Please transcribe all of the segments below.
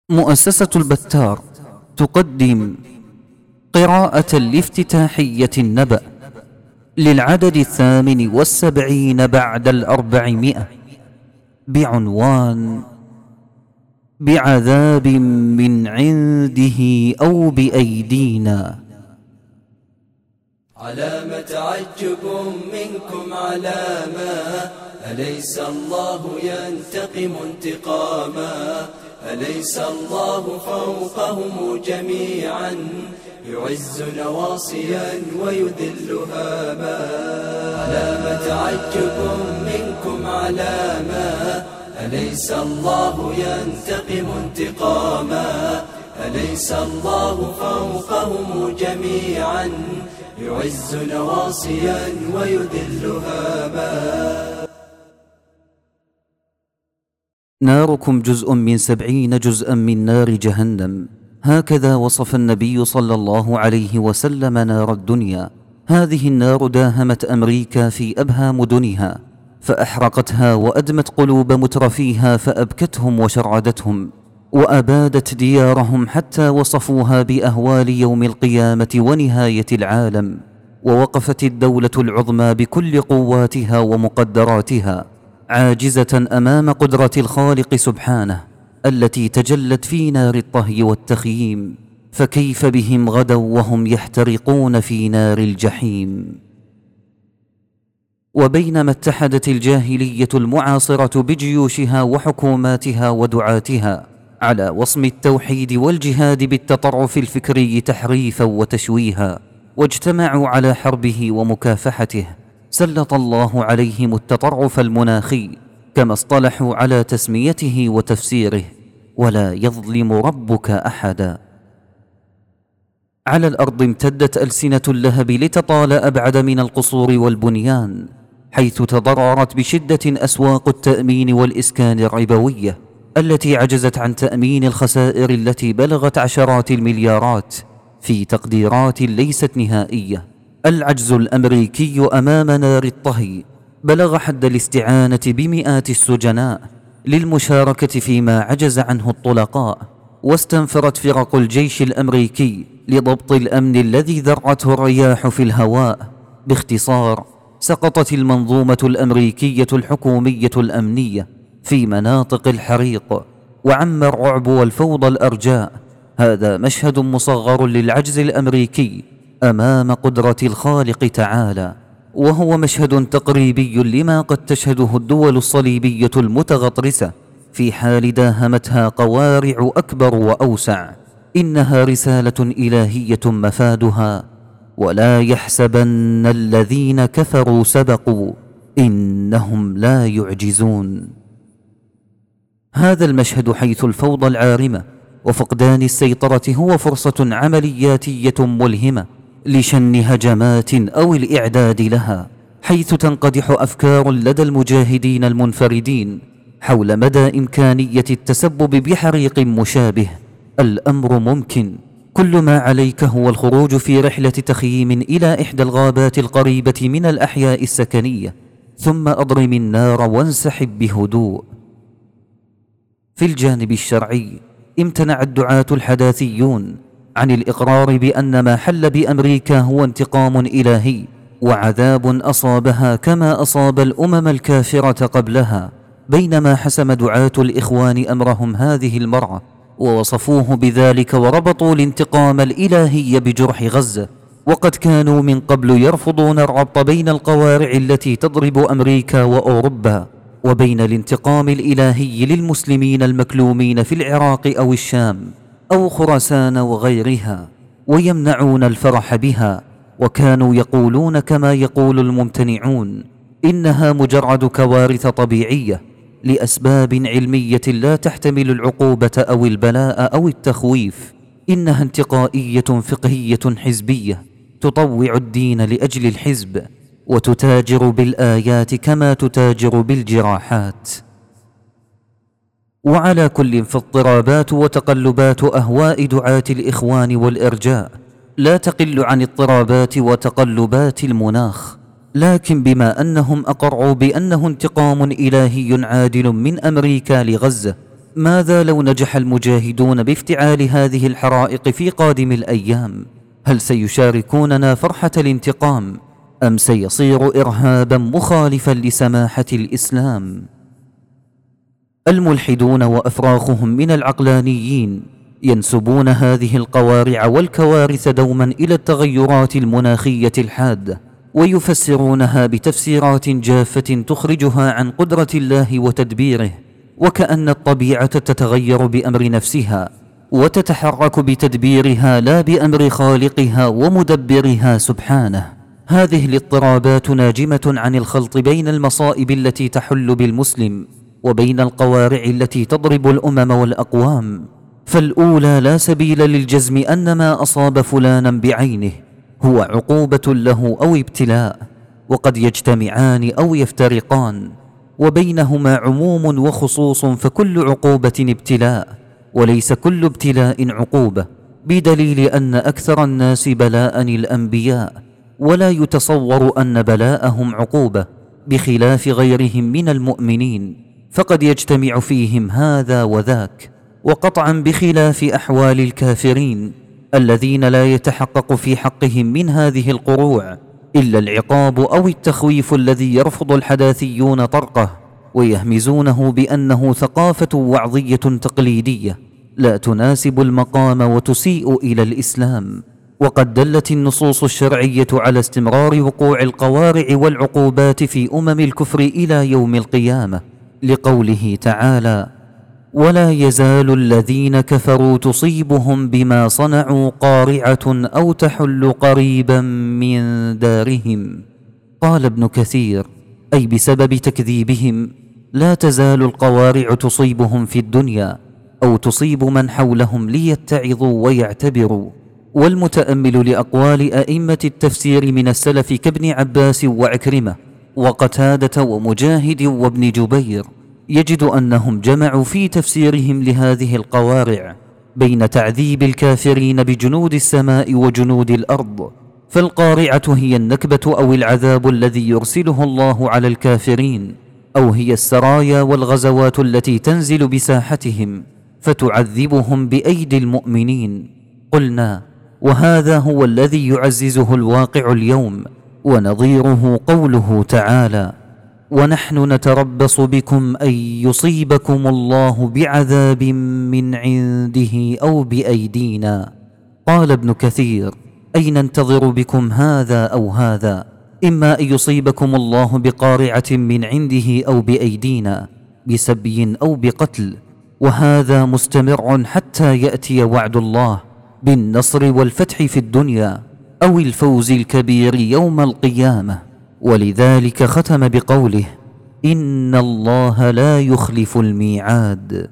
مؤسسة البتار تقدم قراءة لافتتاحية النبأ للعدد 78 بعد 400 بعنوان بعذاب من عنده أو بأيدينا. علام تعجب منكم علامة، أليس الله ينتقم انتقاما؟ أليس الله فوقهم جميعا يعز نواصيا ويذل هاما؟ علام تعجب منكم علامة، أليس الله ينتقم انتقاما؟ أليس الله فوقهم جميعا يعز نواصيا ويذل هاما؟ ناركم جزء من 70 جزءا من نار جهنم، هكذا وصف النبي صلى الله عليه وسلم نار الدنيا. هذه النار داهمت أمريكا في أبهى مدنها، فأحرقتها وأدمت قلوب مترفيها، فأبكتهم وشردتهم وأبادت ديارهم، حتى وصفوها بأهوال يوم القيامة ونهاية العالم. ووقفت الدولة العظمى بكل قواتها ومقدراتها عاجزة أمام قدرة الخالق سبحانه التي تجلت في نار الطهي والتخييم، فكيف بهم غدوا وهم يحترقون في نار الجحيم. وبينما اتحدت الجاهلية المعاصرة بجيوشها وحكوماتها ودعاتها على وصم التوحيد والجهاد بالتطرف الفكري تحريفا وتشويها، واجتمعوا على حربه ومكافحته، سلط الله عليهم التطرف المناخي، كما اصطلحوا على تسميته وتفسيره: ولا يظلم ربك أحدا. على الأرض امتدت ألسنة اللهب لتطال أبعد من القصور والبنيان، حيث تضررت بشدة أسواق التأمين والإسكان الربوية التي عجزت عن تأمين الخسائر التي بلغت عشرات المليارات في تقديرات ليست نهائية. العجز الأمريكي أمام نار الطهي بلغ حد الاستعانة بمئات السجناء للمشاركة فيما عجز عنه الطلقاء، واستنفرت فرق الجيش الأمريكي لضبط الأمن الذي ذرته الرياح في الهواء. باختصار، سقطت المنظومة الأمريكية الحكومية الأمنية في مناطق الحريق، وعم الرعب والفوضى الأرجاء. هذا مشهد مصغر للعجز الأمريكي أمام قدرة الخالق تعالى، وهو مشهد تقريبي لما قد تشهده الدول الصليبية المتغطرسة في حال داهمتها قوارع أكبر وأوسع. إنها رسالة إلهية مفادها: ولا يحسبن الذين كفروا سبقوا إنهم لا يعجزون. هذا المشهد حيث الفوضى العارمة وفقدان السيطرة هو فرصة عملياتية ملهمة لشن هجمات أو الإعداد لها، حيث تنقدح أفكار لدى المجاهدين المنفردين حول مدى إمكانية التسبب بحريق مشابه. الأمر ممكن، كل ما عليك هو الخروج في رحلة تخييم إلى إحدى الغابات القريبة من الأحياء السكنية، ثم أضرم النار وانسحب بهدوء. في الجانب الشرعي، امتنع الدعاة الحداثيون عن الإقرار بأن ما حل بأمريكا هو انتقام إلهي وعذاب أصابها كما أصاب الأمم الكافرة قبلها، بينما حسم دعاة الإخوان أمرهم هذه المرة ووصفوه بذلك، وربطوا الانتقام الإلهي بجرح غزة، وقد كانوا من قبل يرفضون الربط بين القوارع التي تضرب أمريكا وأوروبا وبين الانتقام الإلهي للمسلمين المكلومين في العراق أو الشام أو خراسان وغيرها، ويمنعون الفرح بها. وكانوا يقولون كما يقول الممتنعون: إنها مجرد كوارث طبيعية لأسباب علمية لا تحتمل العقوبة أو البلاء أو التخويف. إنها انتقائية فقهية حزبية تطوع الدين لأجل الحزب، وتتاجر بالآيات كما تتاجر بالجراحات. وعلى كل فاضطرابات وتقلبات أهواء دعاة الإخوان والإرجاء لا تقل عن اضطرابات وتقلبات المناخ، لكن بما أنهم أقروا بأنه انتقام إلهي عادل من أمريكا لغزة، ماذا لو نجح المجاهدون بافتعال هذه الحرائق في قادم الأيام؟ هل سيشاركوننا فرحة الانتقام أم سيصير إرهابا مخالفا لسماحة الإسلام؟ الملحدون وأفراخهم من العقلانيين ينسبون هذه القوارع والكوارث دوما إلى التغيرات المناخية الحادة، ويفسرونها بتفسيرات جافة تخرجها عن قدرة الله وتدبيره، وكأن الطبيعة تتغير بأمر نفسها وتتحرك بتدبيرها لا بأمر خالقها ومدبرها سبحانه. هذه الاضطرابات ناجمة عن الخلط بين المصائب التي تحل بالمسلم وبين القوارع التي تضرب الأمم والأقوام. فالأولى لا سبيل للجزم أن ما أصاب فلانا بعينه هو عقوبة له أو ابتلاء، وقد يجتمعان أو يفترقان، وبينهما عموم وخصوص، فكل عقوبة ابتلاء وليس كل ابتلاء عقوبة، بدليل أن أكثر الناس بلاء الأنبياء، ولا يتصور أن بلاءهم عقوبة، بخلاف غيرهم من المؤمنين فقد يجتمع فيهم هذا وذاك، وقطعا بخلاف أحوال الكافرين الذين لا يتحقق في حقهم من هذه القروع إلا العقاب أو التخويف الذي يرفض الحداثيون طرقه ويهمزونه بأنه ثقافة وعظية تقليدية لا تناسب المقام وتسيء إلى الإسلام. وقد دلت النصوص الشرعية على استمرار وقوع القوارع والعقوبات في أمم الكفر إلى يوم القيامة، لقوله تعالى: ولا يزال الذين كفروا تصيبهم بما صنعوا قارعة أو تحل قريبا من دارهم. قال ابن كثير: أي بسبب تكذيبهم لا تزال القوارع تصيبهم في الدنيا أو تصيب من حولهم ليتعظوا ويعتبروا. والمتأمل لأقوال أئمة التفسير من السلف كابن عباس وعكرمة وقتادة ومجاهد وابن جبير يجد أنهم جمعوا في تفسيرهم لهذه القوارع بين تعذيب الكافرين بجنود السماء وجنود الأرض، فالقارعة هي النكبة أو العذاب الذي يرسله الله على الكافرين، أو هي السرايا والغزوات التي تنزل بساحتهم فتعذبهم بأيدي المؤمنين. قلنا: وهذا هو الذي يعززه الواقع اليوم، ونظيره قوله تعالى: ونحن نتربص بكم أن يصيبكم الله بعذاب من عنده أو بأيدينا. قال ابن كثير: أي ننتظر بكم هذا أو هذا، إما أن يصيبكم الله بقارعة من عنده أو بأيدينا، بسبي أو بقتل، وهذا مستمر حتى يأتي وعد الله بالنصر والفتح في الدنيا أو الفوز الكبير يوم القيامة. ولذلك ختم بقوله: إن الله لا يخلف الميعاد.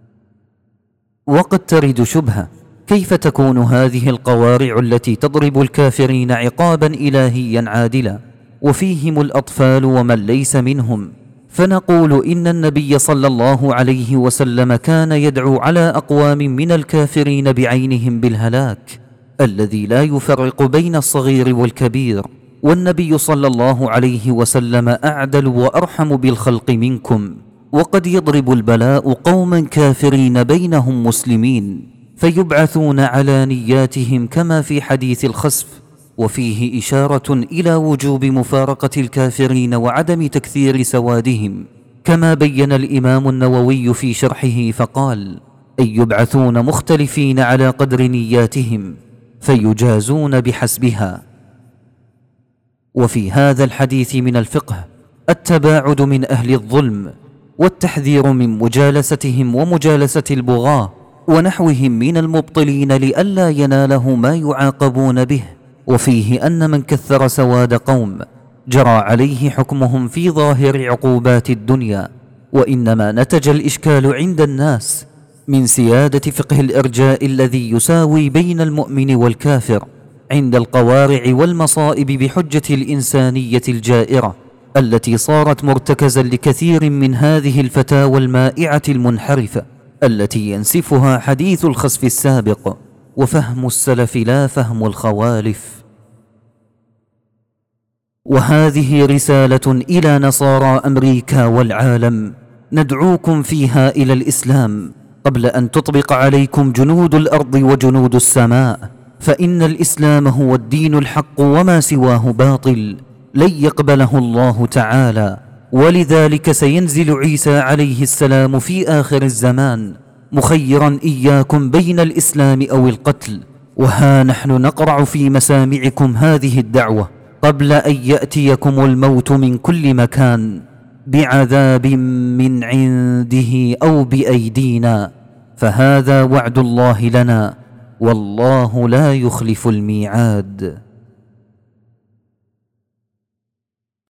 وقد ترد شبهة: كيف تكون هذه القوارع التي تضرب الكافرين عقابا إلهيا عادلا وفيهم الأطفال ومن ليس منهم؟ فنقول إن النبي صلى الله عليه وسلم كان يدعو على أقوام من الكافرين بعينهم بالهلاك الذي لا يفرق بين الصغير والكبير، والنبي صلى الله عليه وسلم أعدل وأرحم بالخلق منكم، وقد يضرب البلاء قوما كافرين بينهم مسلمين فيبعثون على نياتهم كما في حديث الخسف، وفيه إشارة إلى وجوب مفارقة الكافرين وعدم تكثير سوادهم، كما بين الإمام النووي في شرحه فقال: أي يبعثون مختلفين على قدر نياتهم فيجازون بحسبها. وفي هذا الحديث من الفقه التباعد من أهل الظلم والتحذير من مجالستهم ومجالسة البغاة ونحوهم من المبطلين لئلا يناله ما يعاقبون به. وفيه أن من كثر سواد قوم جرى عليه حكمهم في ظاهر عقوبات الدنيا، وإنما نتج الإشكال عند الناس من سيادة فقه الإرجاء الذي يساوي بين المؤمن والكافر عند القوارع والمصائب بحجة الإنسانية الجائرة التي صارت مرتكزا لكثير من هذه الفتاوى المائعة المنحرفة التي ينسفها حديث الخسف السابق، وفهم السلف لا فهم الخوالف. وهذه رسالة إلى نصارى أمريكا والعالم ندعوكم فيها إلى الإسلام قبل أن تطبق عليكم جنود الأرض وجنود السماء، فإن الإسلام هو الدين الحق وما سواه باطل لن يقبله الله تعالى. ولذلك سينزل عيسى عليه السلام في آخر الزمان مخيرا إياكم بين الإسلام أو القتل. وها نحن نقرع في مسامعكم هذه الدعوة قبل أن يأتيكم الموت من كل مكان بعذاب من عنده أو بأيدينا، فهذا وعد الله لنا والله لا يخلف الميعاد.